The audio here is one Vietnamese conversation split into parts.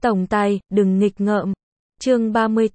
Tổng tài, đừng nghịch ngợm. Chương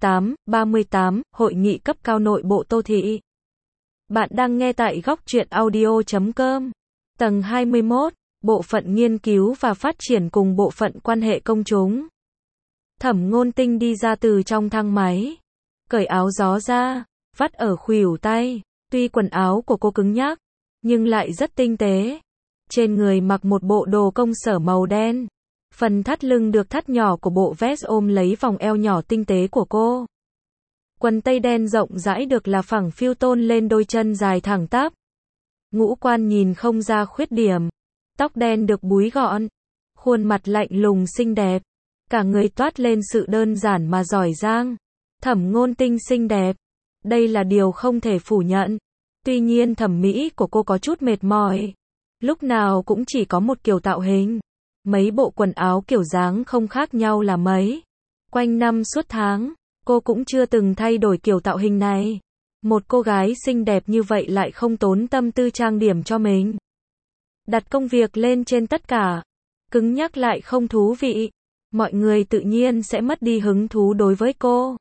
38, Hội nghị cấp cao nội bộ Tô Thị. Bạn đang nghe tại góc truyện audio.com. Tầng 21, Bộ phận Nghiên cứu và Phát triển cùng Bộ phận Quan hệ Công chúng. Thẩm Ngôn Tinh đi ra từ trong thang máy. Cởi áo gió ra, vắt ở khuỷu tay. Tuy quần áo của cô cứng nhắc, nhưng lại rất tinh tế. Trên người mặc một bộ đồ công sở màu đen. Phần thắt lưng được thắt nhỏ của bộ vest ôm lấy vòng eo nhỏ tinh tế của cô. Quần tây đen rộng rãi được là phẳng phiu tôn lên đôi chân dài thẳng tắp. Ngũ quan nhìn không ra khuyết điểm. Tóc đen được búi gọn. Khuôn mặt lạnh lùng xinh đẹp. Cả người toát lên sự đơn giản mà giỏi giang. Thẩm Ngôn Tinh xinh đẹp. Đây là điều không thể phủ nhận. Tuy nhiên thẩm mỹ của cô có chút mệt mỏi. Lúc nào cũng chỉ có một kiểu tạo hình. Mấy bộ quần áo kiểu dáng không khác nhau là mấy. Quanh năm suốt tháng, cô cũng chưa từng thay đổi kiểu tạo hình này. Một cô gái xinh đẹp như vậy lại không tốn tâm tư trang điểm cho mình. Đặt công việc lên trên tất cả. Cứng nhắc lại không thú vị. Mọi người tự nhiên sẽ mất đi hứng thú đối với cô.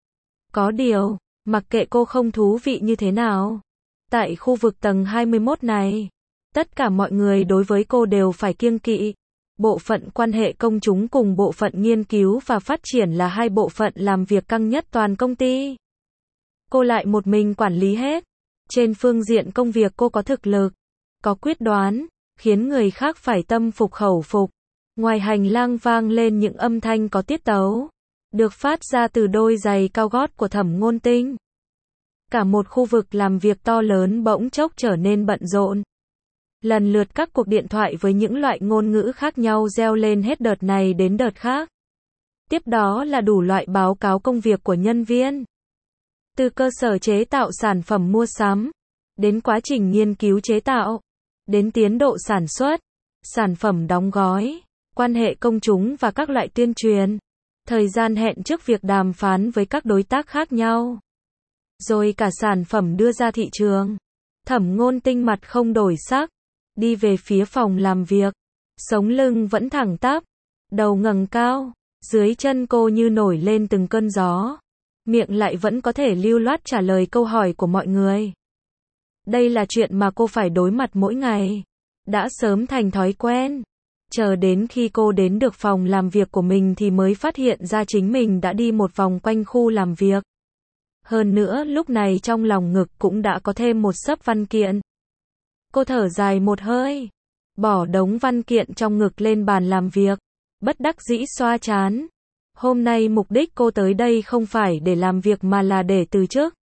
Có điều, mặc kệ cô không thú vị như thế nào. Tại khu vực tầng 21 này, tất cả mọi người đối với cô đều phải kiêng kỵ. Bộ phận Quan hệ Công chúng cùng Bộ phận Nghiên cứu và Phát triển là hai bộ phận làm việc căng nhất toàn công ty. Cô lại một mình quản lý hết. Trên phương diện công việc cô có thực lực, có quyết đoán, khiến người khác phải tâm phục khẩu phục. Ngoài hành lang vang lên những âm thanh có tiết tấu, được phát ra từ đôi giày cao gót của Thẩm Ngôn Tinh. Cả một khu vực làm việc to lớn bỗng chốc trở nên bận rộn. Lần lượt các cuộc điện thoại với những loại ngôn ngữ khác nhau reo lên hết đợt này đến đợt khác. Tiếp đó là đủ loại báo cáo công việc của nhân viên. Từ cơ sở chế tạo sản phẩm mua sắm, đến quá trình nghiên cứu chế tạo, đến tiến độ sản xuất, sản phẩm đóng gói, quan hệ công chúng và các loại tuyên truyền. Thời gian hẹn trước việc đàm phán với các đối tác khác nhau. Rồi cả sản phẩm đưa ra thị trường. Thẩm Ngôn Tinh mặt không đổi sắc. Đi về phía phòng làm việc. Sống lưng vẫn thẳng tắp. Đầu ngẩng cao. Dưới chân cô như nổi lên từng cơn gió. Miệng lại vẫn có thể lưu loát trả lời câu hỏi của mọi người. Đây là chuyện mà cô phải đối mặt mỗi ngày. Đã sớm thành thói quen. Chờ đến khi cô đến được phòng làm việc của mình thì mới phát hiện ra chính mình đã đi một vòng quanh khu làm việc. Hơn nữa lúc này trong lòng ngực cũng đã có thêm một xấp văn kiện. Cô thở dài một hơi, bỏ đống văn kiện trong ngực lên bàn làm việc, bất đắc dĩ xoa trán. Hôm nay mục đích cô tới đây không phải để làm việc mà là để từ chức.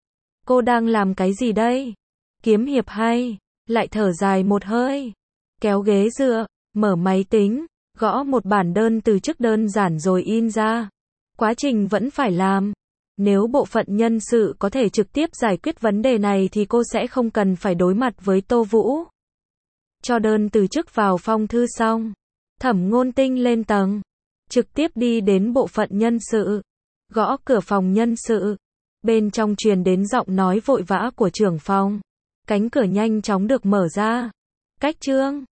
Cô đang làm cái gì đây? Kiếm hiệp hay? Lại thở dài một hơi, kéo ghế dựa, mở máy tính, gõ một bản đơn từ chức đơn giản rồi in ra. Quá trình vẫn phải làm. Nếu bộ phận nhân sự có thể trực tiếp giải quyết vấn đề này thì cô sẽ không cần phải đối mặt với Tô Vũ. Cho đơn từ chức vào phong thư xong, Thẩm Ngôn Tinh lên tầng, trực tiếp đi đến bộ phận nhân sự, gõ cửa phòng nhân sự. Bên trong truyền đến giọng nói vội vã của trưởng phòng. Cánh cửa nhanh chóng được mở ra. Cách Trương,